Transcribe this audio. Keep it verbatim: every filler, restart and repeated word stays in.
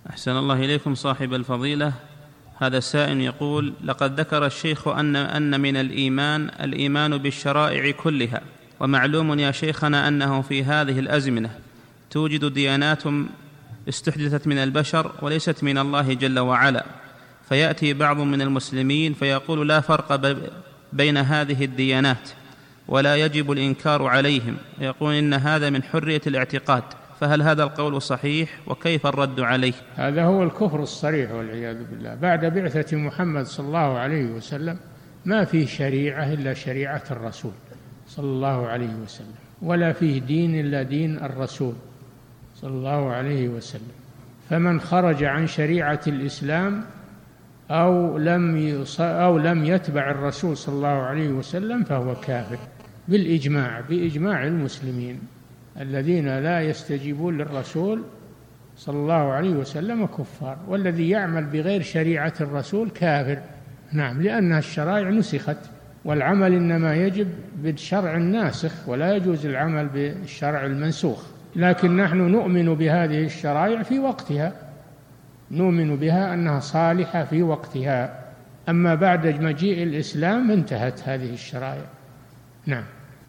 أحسن الله إليكم صاحب الفضيلة. هذا السائل يقول: لقد ذكر الشيخ أن أن من الإيمان الإيمان بالشرائع كلها، ومعلوم يا شيخنا أنه في هذه الأزمنة توجد ديانات استحدثت من البشر وليست من الله جل وعلا، فيأتي بعض من المسلمين فيقول لا فرق بين هذه الديانات ولا يجب الإنكار عليهم، ويقول إن هذا من حرية الاعتقاد، فهل هذا القول صحيح وكيف الرد عليه؟ هذا هو الكفر الصريح والعياذ بالله. بعد بعثة محمد صلى الله عليه وسلم ما فيه شريعة إلا شريعة الرسول صلى الله عليه وسلم، ولا فيه دين إلا دين الرسول صلى الله عليه وسلم. فمن خرج عن شريعة الإسلام أو لم أو لم يتبع الرسول صلى الله عليه وسلم فهو كافر بالإجماع، بإجماع المسلمين الذين لا يستجيبون للرسول صلى الله عليه وسلم كفار، والذي يعمل بغير شريعة الرسول كافر. نعم، لأن الشرائع نسخت، والعمل إنما يجب بالشرع الناسخ، ولا يجوز العمل بالشرع المنسوخ. لكن نحن نؤمن بهذه الشرائع في وقتها، نؤمن بها أنها صالحة في وقتها، أما بعد مجيء الإسلام انتهت هذه الشرائع. نعم.